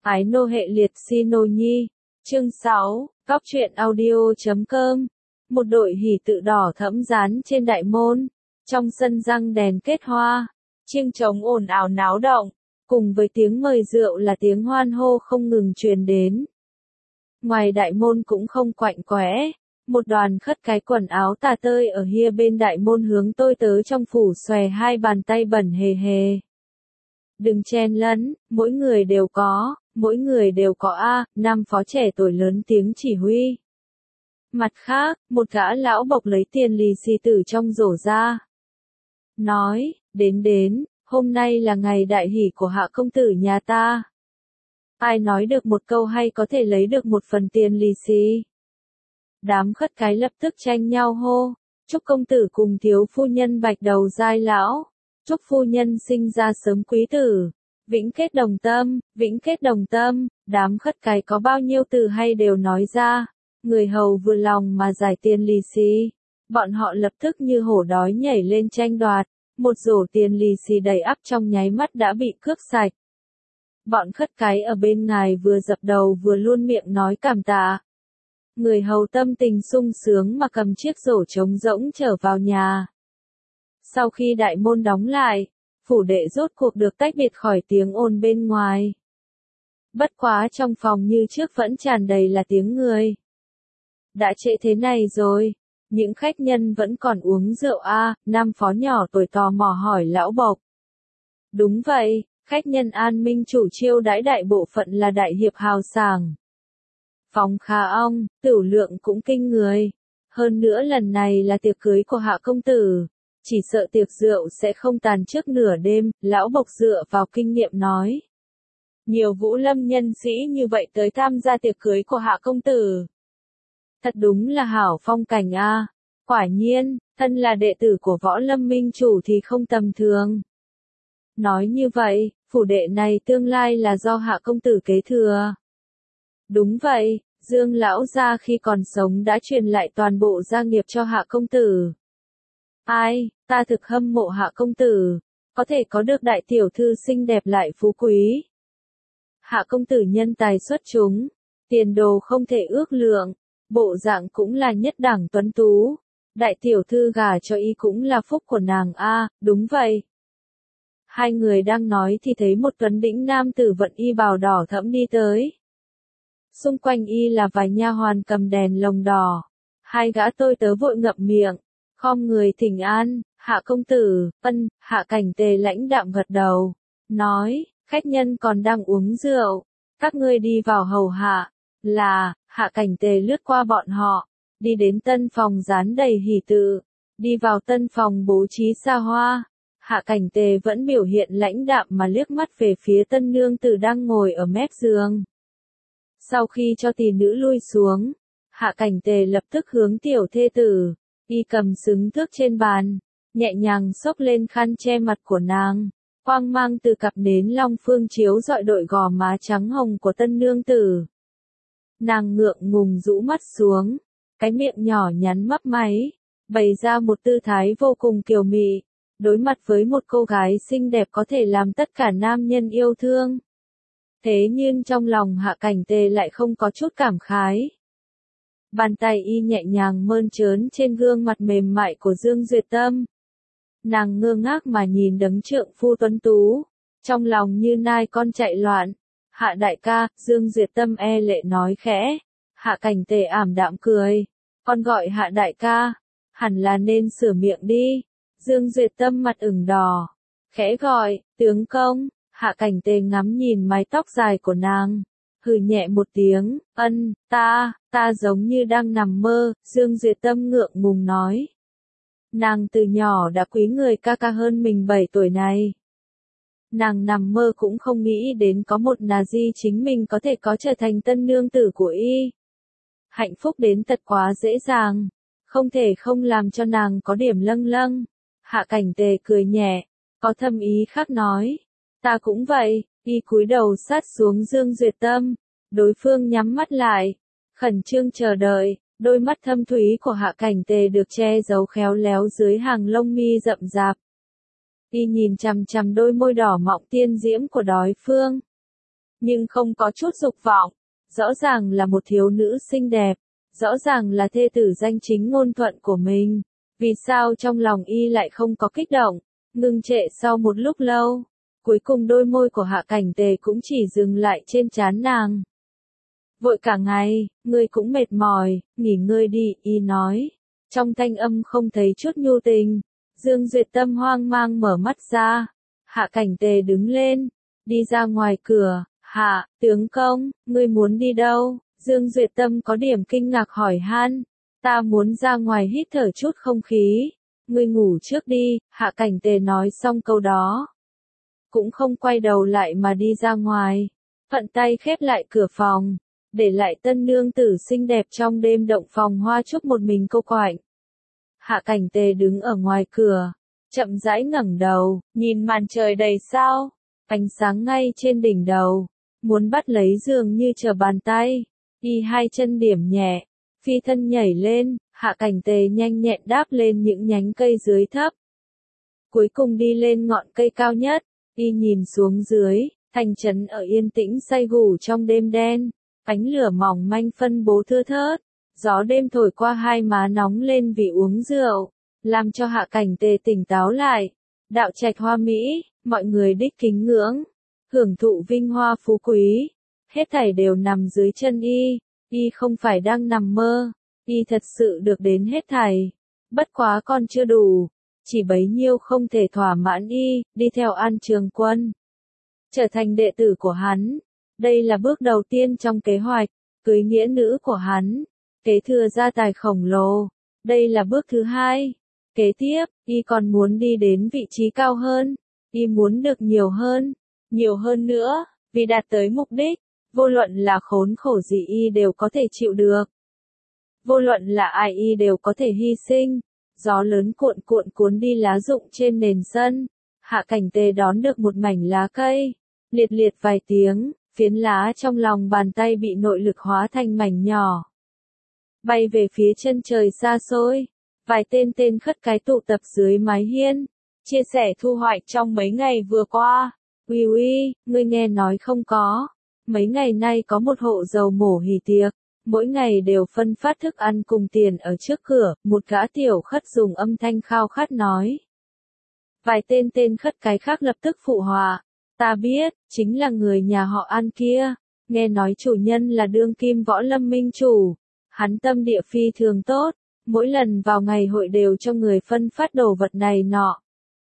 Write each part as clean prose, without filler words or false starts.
Ái nô hệ liệt si nô nhi. Chương 6, Góc truyện audio.com. Một đội hỷ tự đỏ thẫm dán trên đại môn. Trong sân răng đèn kết hoa. Chiêng trống ồn ào náo động. Cùng với tiếng mời rượu là tiếng hoan hô không ngừng truyền đến. Ngoài đại môn cũng không quạnh quẽ. Một đoàn khất cái quần áo tà tơi ở hia bên đại môn hướng tôi tớ trong phủ xòe hai bàn tay bẩn hề hề. Đừng chen lấn, mỗi người đều có a, nam phó trẻ tuổi lớn tiếng chỉ huy. Mặt khác, một gã lão bộc lấy tiền lì xì từ trong rổ ra. Nói, đến, hôm nay là ngày đại hỷ của hạ công tử nhà ta. Ai nói được một câu hay có thể lấy được một phần tiền lì xì. Đám khất cái lập tức tranh nhau hô, chúc công tử cùng thiếu phu nhân bạch đầu giai lão, chúc phu nhân sinh ra sớm quý tử, vĩnh kết đồng tâm, đám khất cái có bao nhiêu từ hay đều nói ra, người hầu vừa lòng mà giải tiền lì xì, bọn họ lập tức như hổ đói nhảy lên tranh đoạt, một rổ tiền lì xì đầy ắp trong nháy mắt đã bị cướp sạch. Bọn khất cái ở bên ngài vừa dập đầu vừa luôn miệng nói cảm tạ. Người hầu tâm tình sung sướng mà cầm chiếc rổ trống rỗng trở vào nhà. Sau khi đại môn đóng lại, phủ đệ rốt cuộc được tách biệt khỏi tiếng ồn bên ngoài. Bất quá trong phòng như trước vẫn tràn đầy là tiếng người. Đã trễ thế này rồi, những khách nhân vẫn còn uống rượu a, nam phó nhỏ tuổi tò mò hỏi lão bộc. Đúng vậy, khách nhân An Minh chủ chiêu đãi đại bộ phận là đại hiệp hào sảng. Phòng khá ong, tửu lượng cũng kinh người. Hơn nữa lần này là tiệc cưới của hạ công tử. Chỉ sợ tiệc rượu sẽ không tàn trước nửa đêm, lão bộc dựa vào kinh nghiệm nói. Nhiều vũ lâm nhân sĩ như vậy tới tham gia tiệc cưới của hạ công tử. Thật đúng là hảo phong cảnh a. Quả nhiên, thân là đệ tử của võ lâm minh chủ thì không tầm thường. Nói như vậy, phủ đệ này tương lai là do hạ công tử kế thừa. Đúng vậy, Dương lão gia khi còn sống đã truyền lại toàn bộ gia nghiệp cho hạ công tử. Ai, ta thực hâm mộ hạ công tử, có thể có được đại tiểu thư xinh đẹp lại phú quý. Hạ công tử nhân tài xuất chúng, tiền đồ không thể ước lượng, bộ dạng cũng là nhất đẳng tuấn tú. Đại tiểu thư gả cho y cũng là phúc của nàng a, đúng vậy. Hai người đang nói thì thấy một tuấn đĩnh nam tử vận y bào đỏ thẫm đi tới. Xung quanh y là vài nha hoàn cầm đèn lồng đỏ. Hai gã tôi tớ vội ngậm miệng, khom người thỉnh an, hạ công tử, hạ cảnh tề lãnh đạm gật đầu, nói, khách nhân còn đang uống rượu, các ngươi đi vào hầu hạ, hạ cảnh tề lướt qua bọn họ, đi đến tân phòng dán đầy hỷ tự, đi vào tân phòng bố trí xa hoa, hạ cảnh tề vẫn biểu hiện lãnh đạm mà liếc mắt về phía tân nương tử đang ngồi ở mép giường. Sau khi cho tỷ nữ lui xuống, hạ cảnh tề lập tức hướng tiểu thê tử, y cầm xứng thước trên bàn, nhẹ nhàng xốc lên khăn che mặt của nàng, quang mang từ cặp nến long phương chiếu rọi đội gò má trắng hồng của tân nương tử. Nàng ngượng ngùng rũ mắt xuống, cái miệng nhỏ nhắn mấp máy, bày ra một tư thái vô cùng kiều mị, đối mặt với một cô gái xinh đẹp có thể làm tất cả nam nhân yêu thương. Thế nhưng trong lòng hạ cảnh tề lại không có chút cảm khái. Bàn tay y nhẹ nhàng mơn trớn trên gương mặt mềm mại của Dương Duyệt Tâm. Nàng ngơ ngác mà nhìn đấng trượng phu tuấn tú, trong lòng như nai con chạy loạn. Hạ đại ca, Dương Duyệt Tâm e lệ nói khẽ. Hạ cảnh tề ảm đạm cười. Con gọi hạ đại ca, hẳn là nên sửa miệng đi. Dương Duyệt Tâm mặt ửng đỏ, khẽ gọi, tướng công. Hạ cảnh tề ngắm nhìn mái tóc dài của nàng, hừ nhẹ một tiếng, ta giống như đang nằm mơ, Dương Duyệt Tâm ngượng ngùng nói. Nàng từ nhỏ đã quý người ca ca hơn mình 7 tuổi này. Nàng nằm mơ cũng không nghĩ đến có một nà di chính mình có thể có trở thành tân nương tử của y. Hạnh phúc đến thật quá dễ dàng, không thể không làm cho nàng có điểm lâng lâng. Hạ cảnh tề cười nhẹ, có thâm ý khác nói. Ta cũng vậy, y cúi đầu sát xuống Dương Duyệt Tâm, đối phương nhắm mắt lại, khẩn trương chờ đợi, đôi mắt thâm thúy của hạ cảnh tề được che giấu khéo léo dưới hàng lông mi rậm rạp. Y nhìn chằm chằm đôi môi đỏ mọng tiên diễm của đối phương. nhưng không có chút dục vọng. Rõ ràng là một thiếu nữ xinh đẹp, rõ ràng là thê tử danh chính ngôn thuận của mình. Vì sao trong lòng y lại không có kích động, ngưng trệ sau một lúc lâu. Cuối cùng đôi môi của Hạ Cảnh Tề cũng chỉ dừng lại trên trán nàng. Vội cả ngày, ngươi cũng mệt mỏi, nghỉ ngơi đi, y nói. Trong thanh âm không thấy chút nhu tình. Dương Duyệt Tâm hoang mang mở mắt ra. Hạ Cảnh Tề đứng lên, đi ra ngoài cửa. Hạ, tướng công, ngươi muốn đi đâu? Dương Duyệt Tâm có điểm kinh ngạc hỏi han. Ta muốn ra ngoài hít thở chút không khí. Ngươi ngủ trước đi, Hạ Cảnh Tề nói xong câu đó. Cũng không quay đầu lại mà đi ra ngoài. Phận tay khép lại cửa phòng, để lại tân nương tử xinh đẹp trong đêm động phòng hoa chúc một mình cô quạnh. Hạ Cảnh Tề đứng ở ngoài cửa, chậm rãi ngẩng đầu, nhìn màn trời đầy sao, ánh sáng ngay trên đỉnh đầu, muốn bắt lấy dường như chờ bàn tay. Y hai chân điểm nhẹ, phi thân nhảy lên, Hạ Cảnh Tề nhanh nhẹn đáp lên những nhánh cây dưới thấp. Cuối cùng đi lên ngọn cây cao nhất, y nhìn xuống dưới, thành trấn ở yên tĩnh say ngủ trong đêm đen, ánh lửa mỏng manh phân bố thưa thớt, gió đêm thổi qua hai má nóng lên vì uống rượu, làm cho Hạ Cảnh Tề tỉnh táo lại. Đạo trạch hoa mỹ, mọi người đích kính ngưỡng, hưởng thụ vinh hoa phú quý, hết thảy đều nằm dưới chân y không phải đang nằm mơ, y thật sự được đến hết thảy. Bất quá còn chưa đủ, chỉ bấy nhiêu không thể thỏa mãn y, đi theo An Trường Quân, trở thành đệ tử của hắn. Đây là bước đầu tiên trong kế hoạch, cưới nghĩa nữ của hắn, kế thừa gia tài khổng lồ. Đây là bước thứ hai. Kế tiếp, y còn muốn đi đến vị trí cao hơn, y muốn được nhiều hơn nữa, vì đạt tới mục đích, vô luận là khốn khổ gì y đều có thể chịu được. Vô luận là ai y đều có thể hy sinh. Gió lớn cuộn cuộn cuốn đi lá rụng trên nền sân. Hạ Cảnh Tề đón được một mảnh lá cây, liệt liệt vài tiếng, phiến lá trong lòng bàn tay bị nội lực hóa thành mảnh nhỏ, bay về phía chân trời xa xôi. Vài tên khất cái tụ tập dưới mái hiên, chia sẻ thu hoạch trong mấy ngày vừa qua. Uy, ngươi nghe nói không có? Mấy ngày nay có một hộ dầu mổ hỉ tiệc, mỗi ngày đều phân phát thức ăn cùng tiền ở trước cửa, một gã tiểu khất dùng âm thanh khao khát nói. Vài tên khất cái khác lập tức phụ họa, ta biết, chính là người nhà họ An kia, nghe nói chủ nhân là đương kim võ lâm minh chủ, hắn tâm địa phi thường tốt, mỗi lần vào ngày hội đều cho người phân phát đồ vật này nọ.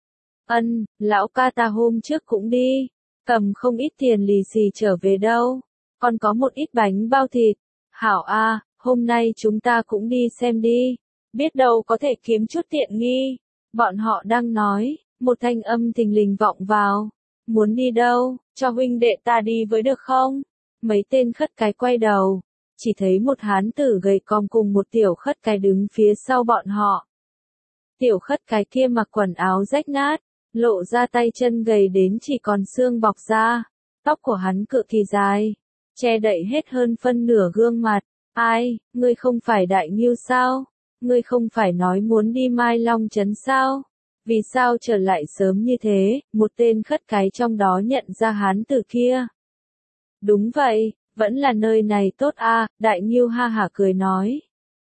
Lão ca ta hôm trước cũng đi, cầm không ít tiền lì xì trở về đâu, còn có một ít bánh bao thịt. Hảo a, hôm nay chúng ta cũng đi xem đi, biết đâu có thể kiếm chút tiện nghi. Bọn họ đang nói, một thanh âm thình lình vọng vào. Muốn đi đâu, cho huynh đệ ta đi với được không? Mấy tên khất cái quay đầu, chỉ thấy một hán tử gầy còm cùng một tiểu khất cái đứng phía sau bọn họ. Tiểu khất cái kia mặc quần áo rách nát, lộ ra tay chân gầy đến chỉ còn xương bọc ra, tóc của hắn cực kỳ dài, che đậy hết hơn phân nửa gương mặt. Ai, ngươi không phải Đại Ngưu sao? Ngươi không phải nói muốn đi Mai Long Trấn sao? Vì sao trở lại sớm như thế? Một tên khất cái trong đó nhận ra hán tử kia. Đúng vậy, vẫn là nơi này tốt a, Đại Ngưu ha hả cười nói.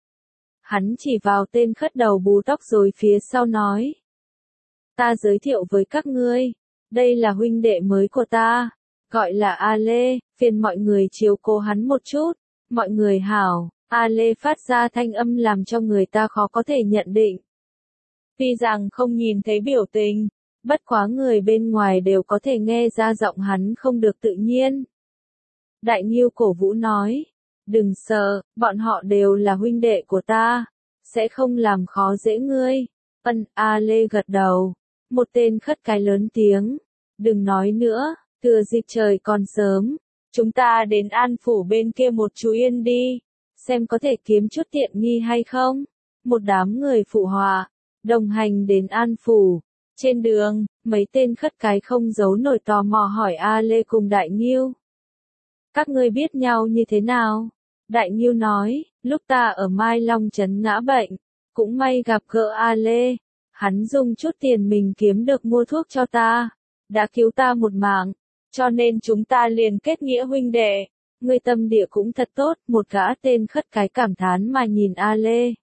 Hắn chỉ vào tên khất đầu bù tóc rồi phía sau nói. Ta giới thiệu với các ngươi, đây là huynh đệ mới của ta, gọi là A Lê, phiền mọi người chiếu cố hắn một chút. Mọi người hảo, A Lê phát ra thanh âm làm cho người ta khó có thể nhận định. Tuy rằng không nhìn thấy biểu tình, bất quá người bên ngoài đều có thể nghe ra giọng hắn không được tự nhiên. Đại Ngưu cổ vũ nói, đừng sợ, bọn họ đều là huynh đệ của ta, sẽ không làm khó dễ ngươi. A Lê gật đầu, một tên khất cái lớn tiếng, đừng nói nữa, thừa dịp trời còn sớm. Chúng ta đến An Phủ bên kia một chú yên đi, xem có thể kiếm chút tiện nghi hay không. Một đám người phụ họa, đồng hành đến An Phủ. Trên đường, mấy tên khất cái không giấu nổi tò mò hỏi A Lê cùng Đại Ngưu. Các ngươi biết nhau như thế nào? Đại Ngưu nói, lúc ta ở Mai Long Trấn ngã bệnh, cũng may gặp gỡ A Lê. Hắn dùng chút tiền mình kiếm được mua thuốc cho ta, đã cứu ta một mạng. cho nên chúng ta liền kết nghĩa huynh đệ. Ngươi tâm địa cũng thật tốt, một gã tên khất cái cảm thán mà nhìn A Lê.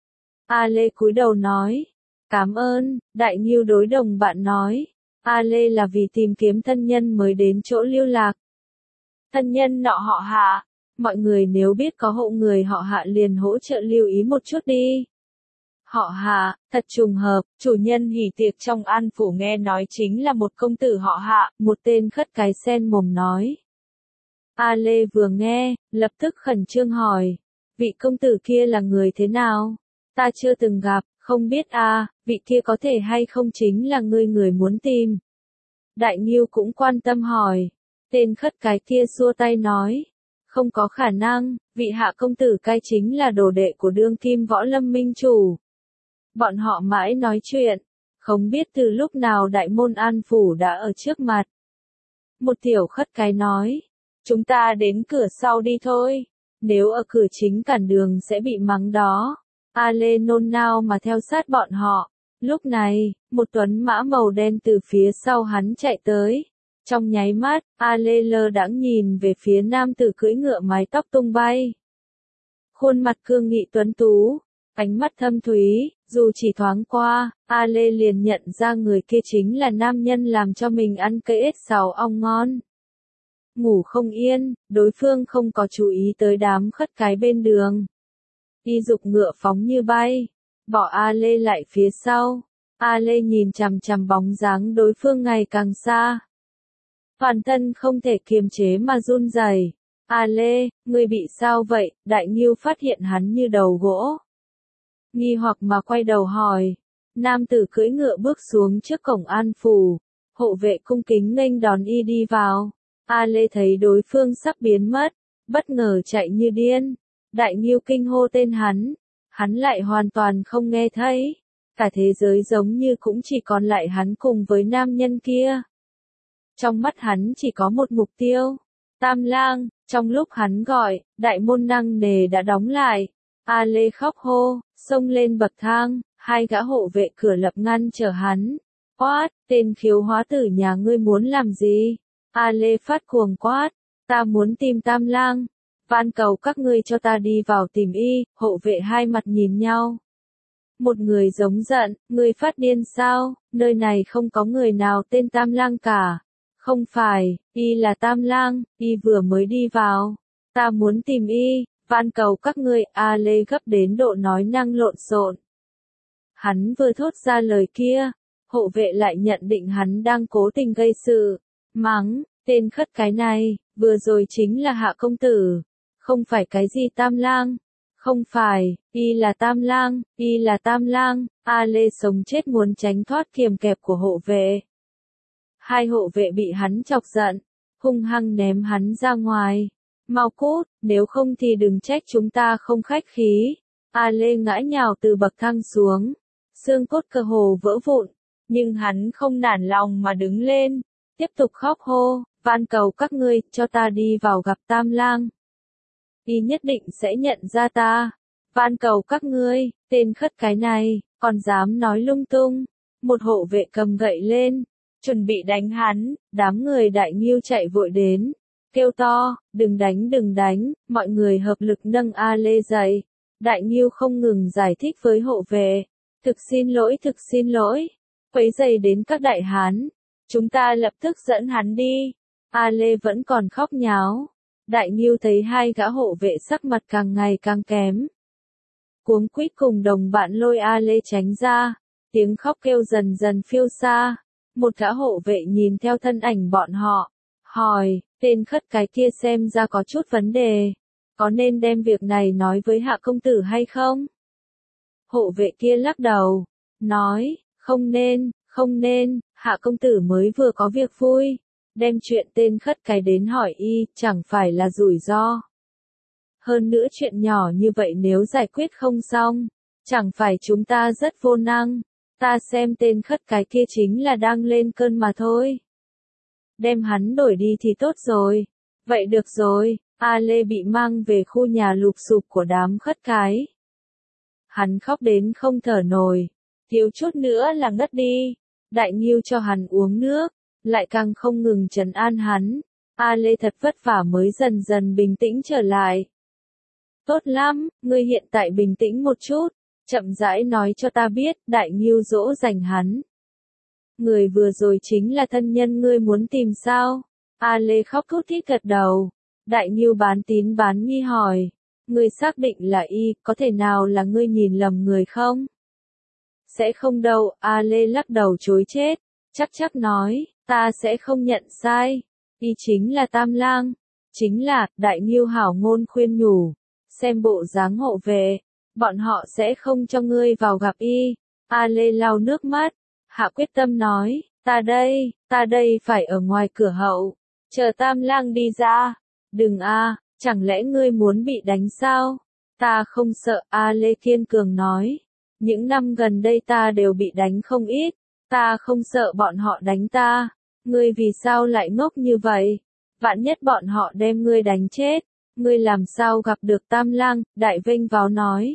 A Lê cúi đầu nói, cảm ơn, Đại Ngưu đối đồng bạn nói, A Lê là vì tìm kiếm thân nhân mới đến chỗ Lưu Lạc. Thân nhân nọ họ Hạ, mọi người nếu biết có hộ người họ Hạ liền hỗ trợ lưu ý một chút đi. Họ Hạ, thật trùng hợp, chủ nhân hỉ tiệc trong An Phủ nghe nói chính là một công tử họ Hạ, một tên khất cái sen mồm nói. A Lê vừa nghe, lập tức khẩn trương hỏi, vị công tử kia là người thế nào? Ta chưa từng gặp, không biết vị kia có thể hay không chính là người muốn tìm. Đại Ngưu cũng quan tâm hỏi, tên khất cái kia xua tay nói, không có khả năng, vị Hạ công tử cai chính là đồ đệ của đương kim võ lâm minh chủ. Bọn họ mãi nói chuyện, không biết từ lúc nào đại môn An Phủ đã ở trước mặt. Một tiểu khất cái nói, chúng ta đến cửa sau đi thôi, nếu ở cửa chính cản đường sẽ bị mắng đó. A Lê nôn nao mà theo sát bọn họ. Lúc này, một tuấn mã màu đen từ phía sau hắn chạy tới. Trong nháy mắt, A Lê lơ đãng nhìn về phía nam tử cưỡi ngựa mái tóc tung bay. Khuôn mặt cương nghị tuấn tú, ánh mắt thâm thúy, dù chỉ thoáng qua, A Lê liền nhận ra người kia chính là nam nhân làm cho mình ăn cây ếch xào ong ngon. Ngủ không yên, đối phương không có chú ý tới đám khất cái bên đường. Y dục ngựa phóng như bay, bỏ A Lê lại phía sau. A Lê nhìn chằm chằm bóng dáng đối phương ngày càng xa. Toàn thân không thể kiềm chế mà run rẩy. A Lê, ngươi bị sao vậy? Đại Ngưu phát hiện hắn như đầu gỗ. Nghi hoặc mà quay đầu hỏi. Nam tử cưỡi ngựa bước xuống trước cổng An Phủ. Hộ vệ cung kính nghênh đón y đi vào. A Lê thấy đối phương sắp biến mất, bất ngờ chạy như điên. Đại Ngưu kinh hô tên hắn lại hoàn toàn không nghe thấy. Cả thế giới giống như cũng chỉ còn lại hắn cùng với nam nhân kia. Trong mắt hắn chỉ có một mục tiêu. Tam Lang, trong lúc hắn gọi, đại môn nặng nề đã đóng lại. A Lê khóc hô, xông lên bậc thang, hai gã hộ vệ cửa lập ngăn chờ hắn. Quát, tên khiếu hóa tử nhà ngươi muốn làm gì? A Lê phát cuồng quát, ta muốn tìm Tam Lang. Van cầu các ngươi cho ta đi vào tìm y. Hộ vệ hai mặt nhìn nhau. Một người giống giận, ngươi phát điên sao? Nơi này không có người nào tên Tam Lang cả. Không phải, y là Tam Lang, y vừa mới đi vào. Ta muốn tìm y, van cầu các ngươi. A Lê gấp đến độ nói năng lộn xộn. Hắn vừa thốt ra lời kia, hộ vệ lại nhận định hắn đang cố tình gây sự. Mắng, tên khất cái này, vừa rồi chính là Hạ công tử. Không phải cái gì Tam Lang. Không phải, y là Tam Lang, y là Tam Lang. A Lê sống chết muốn tránh thoát kiềm kẹp của hộ vệ. Hai hộ vệ bị hắn chọc giận, hung hăng ném hắn ra ngoài. Mau cút, nếu không thì đừng trách chúng ta không khách khí. A Lê ngã nhào từ bậc thang xuống, xương cốt cơ hồ vỡ vụn, nhưng hắn không nản lòng mà đứng lên, tiếp tục khóc hô, van cầu các ngươi, cho ta đi vào gặp Tam Lang. Y nhất định sẽ nhận ra ta. Van cầu các ngươi, tên khất cái này, còn dám nói lung tung. Một hộ vệ cầm gậy lên, chuẩn bị đánh hắn, đám người Đại Ngưu chạy vội đến, kêu to, đừng đánh, mọi người hợp lực nâng A Lê dậy. Đại Ngưu không ngừng giải thích với hộ vệ, thực xin lỗi, quấy rầy đến các đại hán, chúng ta lập tức dẫn hắn đi. A Lê vẫn còn khóc nháo. Đại Ngưu thấy hai gã hộ vệ sắc mặt càng ngày càng kém. Cuống quýt cùng đồng bạn lôi A Lê tránh ra, tiếng khóc kêu dần dần phiêu xa. Một gã hộ vệ nhìn theo thân ảnh bọn họ, hỏi, tên khất cái kia xem ra có chút vấn đề. Có nên đem việc này nói với Hạ công tử hay không? Hộ vệ kia lắc đầu, nói, không nên, Hạ công tử mới vừa có việc vui. Đem chuyện tên khất cái đến hỏi y, chẳng phải là rủi ro. Hơn nữa chuyện nhỏ như vậy nếu giải quyết không xong, chẳng phải chúng ta rất vô năng. Ta xem tên khất cái kia chính là đang lên cơn mà thôi. Đem hắn đổi đi thì tốt rồi. Vậy được rồi, A Lê bị mang về khu nhà lụp xụp của đám khất cái. Hắn khóc đến không thở nổi, thiếu chút nữa là ngất đi. Đại Ngưu cho hắn uống nước, lại càng không ngừng trấn an hắn. A Lê thật vất vả mới dần dần bình tĩnh trở lại. Tốt lắm, ngươi hiện tại bình tĩnh một chút, chậm rãi nói cho ta biết, Đại Ngưu dỗ dành hắn. Người vừa rồi chính là thân nhân ngươi muốn tìm sao? A Lê khóc thút thít gật đầu. Đại Ngưu bán tín bán nghi hỏi. Ngươi xác định là y, có thể nào là ngươi nhìn lầm người không? Sẽ không đâu, A Lê lắc đầu chối chết. Chắc nói, ta sẽ không nhận sai. Y chính là Tam Lang. Chính là, Đại Ngưu hảo ngôn khuyên nhủ. Xem bộ dáng hộ vệ, bọn họ sẽ không cho ngươi vào gặp y. A Lê lau nước mắt, hạ quyết tâm nói, ta đây phải ở ngoài cửa hậu, chờ Tam Lang đi ra. Đừng a, chẳng lẽ ngươi muốn bị đánh sao? Ta không sợ, A Lê kiên cường nói. Những năm gần đây ta đều bị đánh không ít, ta không sợ bọn họ đánh ta. Ngươi vì sao lại ngốc như vậy? Vạn nhất bọn họ đem ngươi đánh chết, ngươi làm sao gặp được Tam Lang? Đại Vênh Váo nói.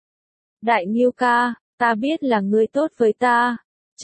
Đại Ngưu ca, ta biết là ngươi tốt với ta.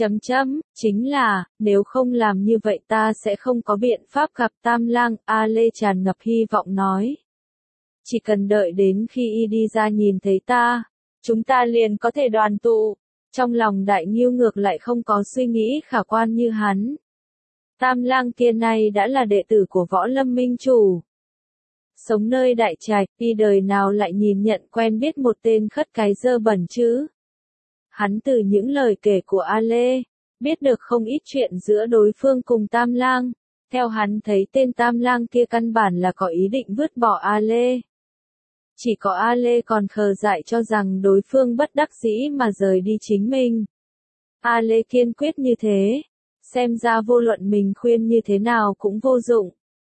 Chính là, nếu không làm như vậy ta sẽ không có biện pháp gặp Tam Lang. A Lê tràn ngập hy vọng nói. Chỉ cần đợi đến khi y đi ra nhìn thấy ta, chúng ta liền có thể đoàn tụ. Trong lòng Đại Ngưu ngược lại không có suy nghĩ khả quan như hắn. Tam Lang kia này đã là đệ tử của Võ Lâm Minh Chủ. Sống nơi Đại Trạch, y đời nào lại nhìn nhận quen biết một tên khất cái dơ bẩn chứ? Hắn từ những lời kể của A Lê, biết được không ít chuyện giữa đối phương cùng Tam Lang. Theo hắn thấy tên Tam Lang kia căn bản là có ý định vứt bỏ A Lê. Chỉ có A Lê còn khờ dại cho rằng đối phương bất đắc dĩ mà rời đi chính mình. A Lê kiên quyết như thế, xem ra vô luận mình khuyên như thế nào cũng vô dụng.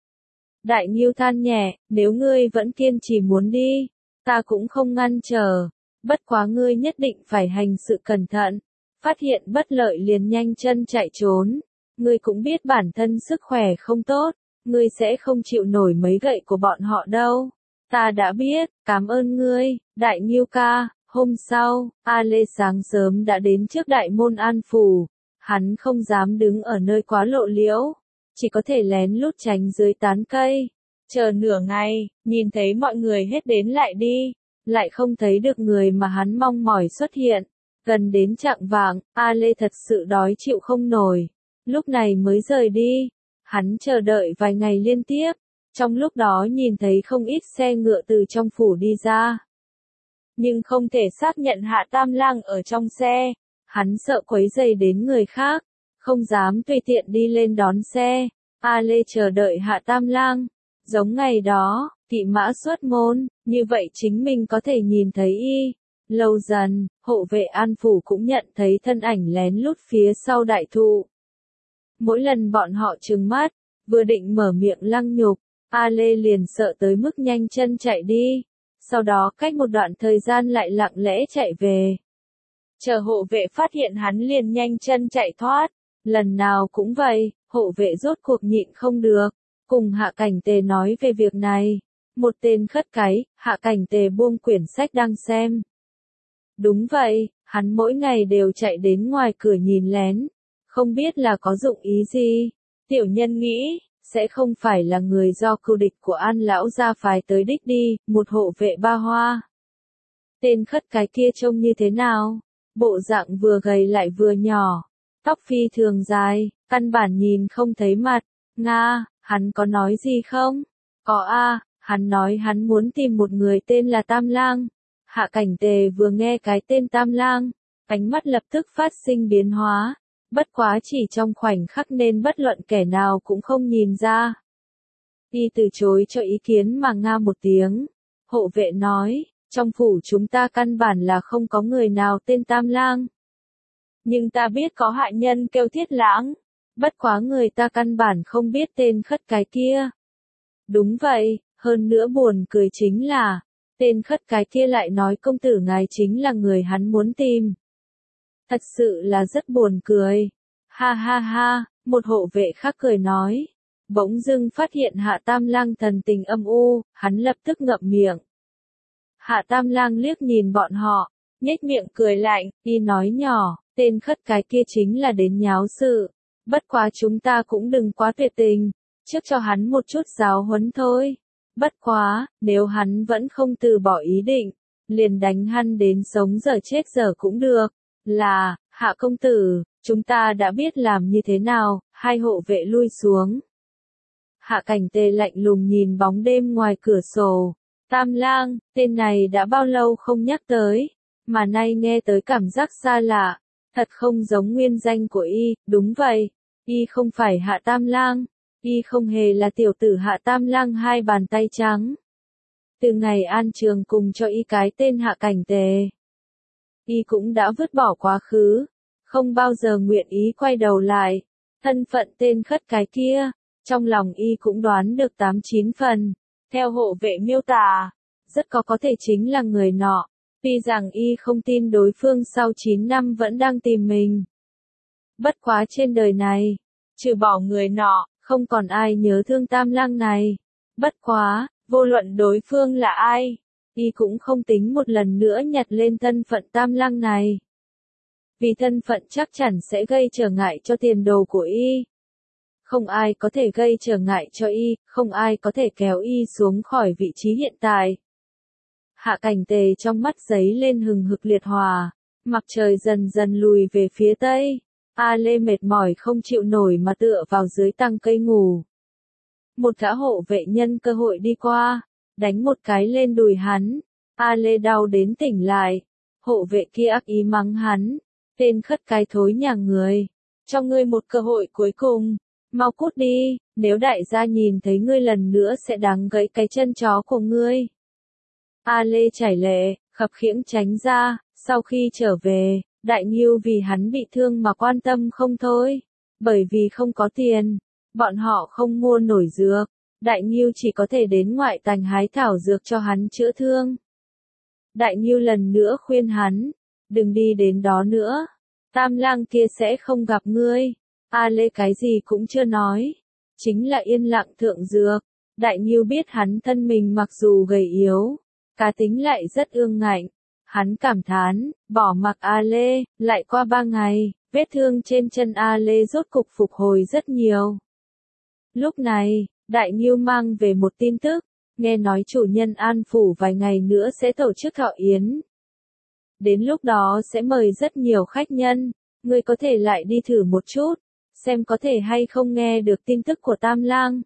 Đại Ngưu than nhẹ, nếu ngươi vẫn kiên trì muốn đi, ta cũng không ngăn trở. Bất quá ngươi nhất định phải hành sự cẩn thận, phát hiện bất lợi liền nhanh chân chạy trốn. Ngươi cũng biết bản thân sức khỏe không tốt, ngươi sẽ không chịu nổi mấy gậy của bọn họ đâu. Ta đã biết, cảm ơn ngươi, Đại Ngưu ca. Hôm sau, A Lê sáng sớm đã đến trước đại môn An Phủ. Hắn không dám đứng ở nơi quá lộ liễu, chỉ có thể lén lút tránh dưới tán cây. Chờ nửa ngày, nhìn thấy mọi người hết đến lại đi, lại không thấy được người mà hắn mong mỏi xuất hiện. Gần đến chạng vạng, A Lê thật sự đói chịu không nổi, lúc này mới rời đi. Hắn chờ đợi vài ngày liên tiếp, trong lúc đó nhìn thấy không ít xe ngựa từ trong phủ đi ra. Nhưng không thể xác nhận Hạ Tam Lang ở trong xe, hắn sợ quấy rầy đến người khác, không dám tùy tiện đi lên đón xe. A Lê chờ đợi Hạ Tam Lang, giống ngày đó, kỵ mã xuất môn, như vậy chính mình có thể nhìn thấy y. Lâu dần, hộ vệ An Phủ cũng nhận thấy thân ảnh lén lút phía sau đại thụ. Mỗi lần bọn họ trừng mắt, vừa định mở miệng lăng nhục, A Lê liền sợ tới mức nhanh chân chạy đi, sau đó cách một đoạn thời gian lại lặng lẽ chạy về. Chờ hộ vệ phát hiện hắn liền nhanh chân chạy thoát, lần nào cũng vậy, hộ vệ rốt cuộc nhịn không được, cùng Hạ Cảnh Tề nói về việc này. Một tên khất cái, Hạ Cảnh Tề buông quyển sách đang xem. Đúng vậy, hắn mỗi ngày đều chạy đến ngoài cửa nhìn lén, không biết là có dụng ý gì. Tiểu nhân nghĩ, sẽ không phải là người do cừu địch của An lão gia phái tới đích đi. Một hộ vệ Ba Hoa. Tên khất cái kia trông như thế nào? Bộ dạng vừa gầy lại vừa nhỏ, tóc phi thường dài, căn bản nhìn không thấy mặt. Nga, hắn có nói gì không? Có a, hắn nói hắn muốn tìm một người tên là Tam Lang. Hạ Cảnh Tề vừa nghe cái tên Tam Lang, ánh mắt lập tức phát sinh biến hóa, bất quá chỉ trong khoảnh khắc nên bất luận kẻ nào cũng không nhìn ra. Y từ chối cho ý kiến mà nga một tiếng. Hộ vệ nói, trong phủ chúng ta căn bản là không có người nào tên Tam Lang. Nhưng ta biết có hạ nhân kêu Thiết Lãng, bất quá người ta căn bản không biết tên khất cái kia. Đúng vậy, hơn nữa buồn cười chính là, tên khất cái kia lại nói công tử ngài chính là người hắn muốn tìm. Thật sự là rất buồn cười. Ha ha ha, một hộ vệ khác cười nói. Bỗng dưng phát hiện Hạ Tam Lang thần tình âm u, hắn lập tức ngậm miệng. Hạ Tam Lang liếc nhìn bọn họ, nhếch miệng cười lạnh, y nói nhỏ, tên khất cái kia chính là đến nháo sự. Bất quá chúng ta cũng đừng quá tuyệt tình, trước cho hắn một chút giáo huấn thôi. Bất quá, nếu hắn vẫn không từ bỏ ý định, liền đánh hắn đến sống dở chết dở cũng được. Là, Hạ công tử, chúng ta đã biết làm như thế nào, hai hộ vệ lui xuống. Hạ Cảnh Tề lạnh lùng nhìn bóng đêm ngoài cửa sổ. Tam Lang, tên này đã bao lâu không nhắc tới, mà nay nghe tới cảm giác xa lạ, thật không giống nguyên danh của y, đúng vậy, y không phải Hạ Tam Lang, y không hề là tiểu tử Hạ Tam Lang hai bàn tay trắng. Từ ngày An Trường cùng cho y cái tên Hạ Cảnh Tề, y cũng đã vứt bỏ quá khứ, không bao giờ nguyện ý quay đầu lại, thân phận tên khất cái kia, trong lòng y cũng đoán được 8-9 phần. Theo hộ vệ miêu tả, rất có thể chính là người nọ, tuy rằng y không tin đối phương sau 9 năm vẫn đang tìm mình. Bất quá trên đời này, trừ bỏ người nọ, không còn ai nhớ thương Tam Lang này. Bất quá, vô luận đối phương là ai, y cũng không tính một lần nữa nhặt lên thân phận Tam Lang này. Vì thân phận chắc chắn sẽ gây trở ngại cho tiền đồ của y. Không ai có thể gây trở ngại cho y, không ai có thể kéo y xuống khỏi vị trí hiện tại. Hạ Cảnh Tề trong mắt giấy lên hừng hực liệt hỏa, mặt trời dần dần lùi về phía tây. A Lê mệt mỏi không chịu nổi mà tựa vào dưới tang cây ngủ. Một gã hộ vệ nhân cơ hội đi qua, đánh một cái lên đùi hắn. A Lê đau đến tỉnh lại. Hộ vệ kia ác ý mắng hắn, tên khất cái thối nhà người, cho ngươi một cơ hội cuối cùng. Mau cút đi, nếu đại gia nhìn thấy ngươi lần nữa sẽ đáng gãy cái chân chó của ngươi. A Lê chảy lệ, khập khiễng tránh ra, sau khi trở về, Đại Ngưu vì hắn bị thương mà quan tâm không thôi. Bởi vì không có tiền, bọn họ không mua nổi dược, Đại Ngưu chỉ có thể đến ngoại thành hái thảo dược cho hắn chữa thương. Đại Ngưu lần nữa khuyên hắn, đừng đi đến đó nữa, Tam Lang kia sẽ không gặp ngươi. A Lê cái gì cũng chưa nói, chính là yên lặng thượng dược. Đại Ngưu biết hắn thân mình mặc dù gầy yếu, cá tính lại rất ương ngạnh. Hắn cảm thán, bỏ mặc A Lê, lại qua 3 ngày, vết thương trên chân A Lê rốt cục phục hồi rất nhiều. Lúc này, Đại Ngưu mang về một tin tức, nghe nói chủ nhân An Phủ vài ngày nữa sẽ tổ chức thọ yến. Đến lúc đó sẽ mời rất nhiều khách nhân, ngươi có thể lại đi thử một chút, xem có thể hay không nghe được tin tức của Tam Lang.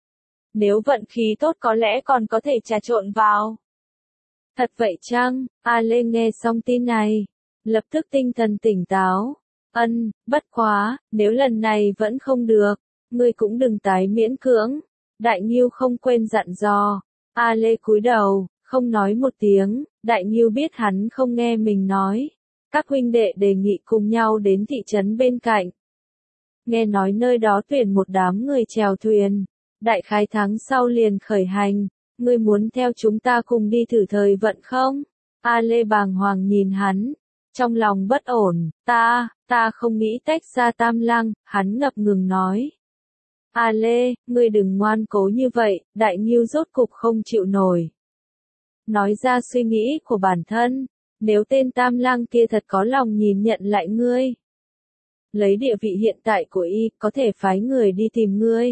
Nếu vận khí tốt có lẽ còn có thể trà trộn vào. Thật vậy chăng? A Lê nghe xong tin này, lập tức tinh thần tỉnh táo. Bất quá, nếu lần này vẫn không được, ngươi cũng đừng tái miễn cưỡng. Đại Ngưu không quên dặn dò. A Lê cúi đầu, không nói một tiếng. Đại Ngưu biết hắn không nghe mình nói. Các huynh đệ đề nghị cùng nhau đến thị trấn bên cạnh. Nghe nói nơi đó tuyển một đám người chèo thuyền. Đại khái tháng sau liền khởi hành. Ngươi muốn theo chúng ta cùng đi thử thời vận không? A Lê bàng hoàng nhìn hắn, trong lòng bất ổn. Ta không nghĩ tách ra Tam Lang, hắn ngập ngừng nói. A Lê, ngươi đừng ngoan cố như vậy, Đại Ngưu rốt cục không chịu nổi. Nói ra suy nghĩ của bản thân, nếu tên Tam Lang kia thật có lòng nhìn nhận lại ngươi. Lấy địa vị hiện tại của y, có thể phái người đi tìm ngươi.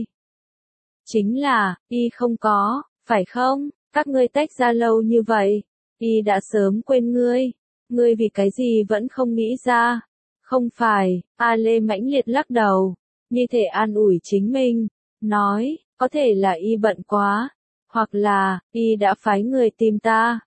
Chính là, y không có. Phải không? Các ngươi tách ra lâu như vậy, y đã sớm quên ngươi. Ngươi vì cái gì vẫn không nghĩ ra? Không phải, A Lê mãnh liệt lắc đầu, như thể an ủi chính mình, nói, có thể là y bận quá, hoặc là, y đã phái người tìm ta.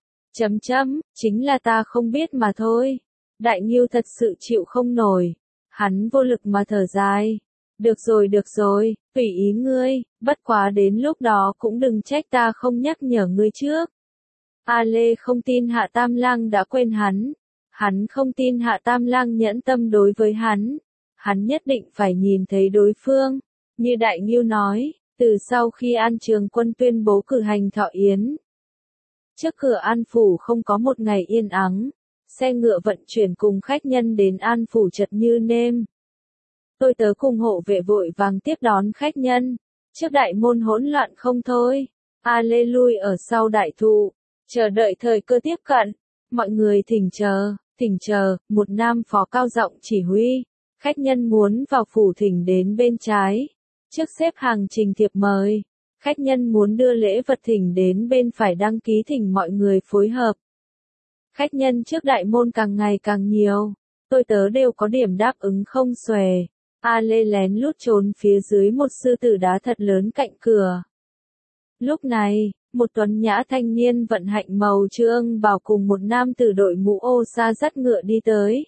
Chính là ta không biết mà thôi. Đại Ngưu thật sự chịu không nổi, hắn vô lực mà thở dài. Được rồi, tùy ý ngươi, bất quá đến lúc đó cũng đừng trách ta không nhắc nhở ngươi trước. A Lê không tin Hạ Tam Lang đã quên hắn không tin Hạ Tam Lang nhẫn tâm đối với hắn nhất định phải nhìn thấy đối phương. Như Đại Ngưu nói, từ sau khi An Trường Quân tuyên bố cử hành thọ yến, trước cửa An Phủ không có một ngày yên ắng, xe ngựa vận chuyển cùng khách nhân đến An Phủ chật như nêm. Tôi tớ cùng hộ vệ vội vàng tiếp đón khách nhân, trước đại môn hỗn loạn không thôi. A Lê lui ở sau đại thụ, chờ đợi thời cơ tiếp cận. Mọi người thỉnh chờ, một nam phó cao giọng chỉ huy. Khách nhân muốn vào phủ thỉnh đến bên trái. Trước xếp hàng trình thiệp mời. Khách nhân muốn đưa lễ vật thỉnh đến bên phải đăng ký thỉnh mọi người phối hợp. Khách nhân trước đại môn càng ngày càng nhiều. Tôi tớ đều có điểm đáp ứng không xuể. A Lê lén lút trốn phía dưới một sư tử đá thật lớn cạnh cửa. Lúc này, một tuấn nhã thanh niên vận hạnh màu trương bảo cùng một nam tử đội mũ ô sa dắt ngựa đi tới.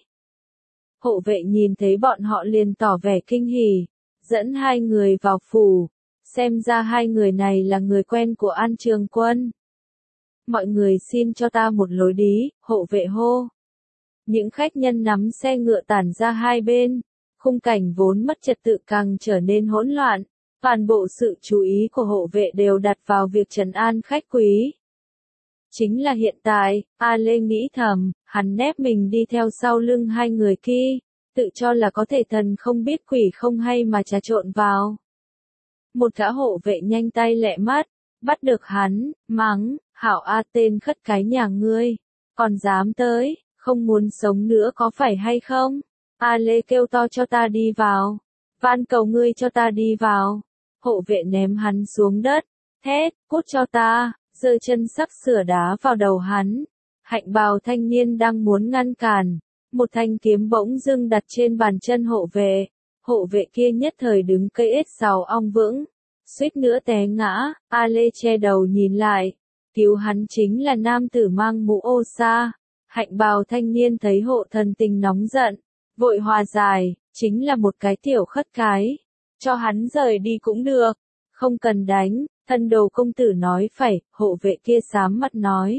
Hộ vệ nhìn thấy bọn họ liền tỏ vẻ kinh hỉ, dẫn hai người vào phủ. Xem ra hai người này là người quen của An Trường Quân. Mọi người xin cho ta một lối đi, hộ vệ hô. Những khách nhân nắm xe ngựa tản ra hai bên, khung cảnh vốn mất trật tự càng trở nên hỗn loạn. Toàn bộ sự chú ý của hộ vệ đều đặt vào việc trấn an khách quý. Chính là hiện tại, A Lê nghĩ thầm, hắn nép mình đi theo sau lưng hai người kia, tự cho là có thể thần không biết quỷ không hay mà trà trộn vào. Một gã hộ vệ nhanh tay lẹ mắt, bắt được hắn, mắng, hảo A tên khất cái nhà ngươi, còn dám tới, không muốn sống nữa có phải hay không? A Lê kêu to cho ta đi vào, van cầu ngươi cho ta đi vào. Hộ vệ ném hắn xuống đất, thét, cút cho ta, giơ chân sắc sửa đá vào đầu hắn. Hạnh bào thanh niên đang muốn ngăn cản, một thanh kiếm bỗng dưng đặt trên bàn chân hộ vệ. Hộ vệ kia nhất thời đứng cây ếch sào ong vững, suýt nữa té ngã. A Lê che đầu nhìn lại, cứu hắn chính là nam tử mang mũ ô sa. Hạnh bào thanh niên thấy hộ thần tình nóng giận, vội hòa giải, chính là một cái tiểu khất cái. Cho hắn rời đi cũng được, không cần đánh, thân đồ công tử nói phải, hộ vệ kia sám mặt nói.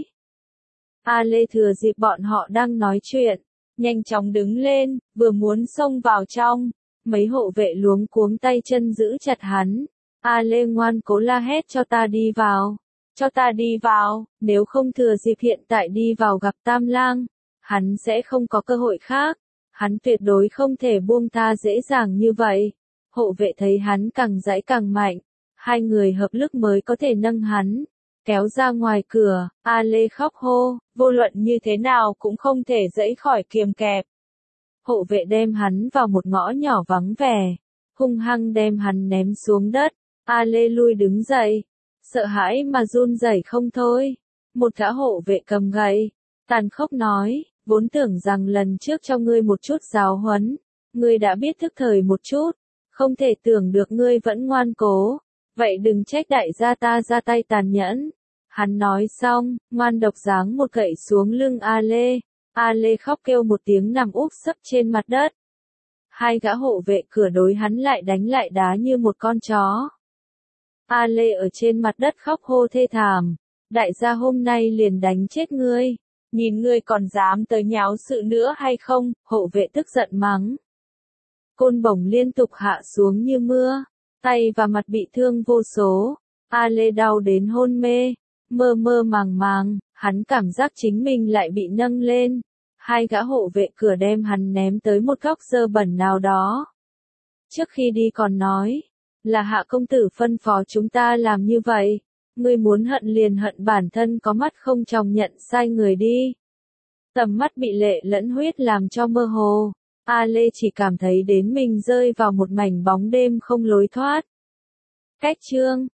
A Lê thừa dịp bọn họ đang nói chuyện, nhanh chóng đứng lên, vừa muốn xông vào trong, mấy hộ vệ luống cuống tay chân giữ chặt hắn. A Lê ngoan cố la hét cho ta đi vào, nếu không thừa dịp hiện tại đi vào gặp Tam Lang, hắn sẽ không có cơ hội khác, hắn tuyệt đối không thể buông tha dễ dàng như vậy. Hộ vệ thấy hắn càng giãy càng mạnh, hai người hợp lực mới có thể nâng hắn, kéo ra ngoài cửa. A Lê khóc hô, vô luận như thế nào cũng không thể giãy khỏi kiềm kẹp. Hộ vệ đem hắn vào một ngõ nhỏ vắng vẻ, hung hăng đem hắn ném xuống đất. A Lê lui đứng dậy, sợ hãi mà run rẩy không thôi. Một gã hộ vệ cầm gậy, tàn khốc nói, vốn tưởng rằng lần trước cho ngươi một chút giáo huấn, ngươi đã biết thức thời một chút. Không thể tưởng được ngươi vẫn ngoan cố, vậy đừng trách đại gia ta ra tay tàn nhẫn. Hắn nói xong, ngoan độc giáng một gậy xuống lưng A Lê. A Lê khóc kêu một tiếng nằm úp sấp trên mặt đất. Hai gã hộ vệ cửa đối hắn lại đánh lại đá như một con chó. A Lê ở trên mặt đất khóc hô thê thảm, đại gia hôm nay liền đánh chết ngươi, nhìn ngươi còn dám tới nháo sự nữa hay không? Hộ vệ tức giận mắng. Côn bổng liên tục hạ xuống như mưa, tay và mặt bị thương vô số. A Lê đau đến hôn mê, mơ mơ màng màng, hắn cảm giác chính mình lại bị nâng lên. Hai gã hộ vệ cửa đem hắn ném tới một góc dơ bẩn nào đó. Trước khi đi còn nói, là Hạ công tử phân phó chúng ta làm như vậy, ngươi muốn hận liền hận bản thân có mắt không tròng nhận sai người đi. Tầm mắt bị lệ lẫn huyết làm cho mơ hồ. A Lê chỉ cảm thấy đến mình rơi vào một mảnh bóng đêm không lối thoát. Cách chương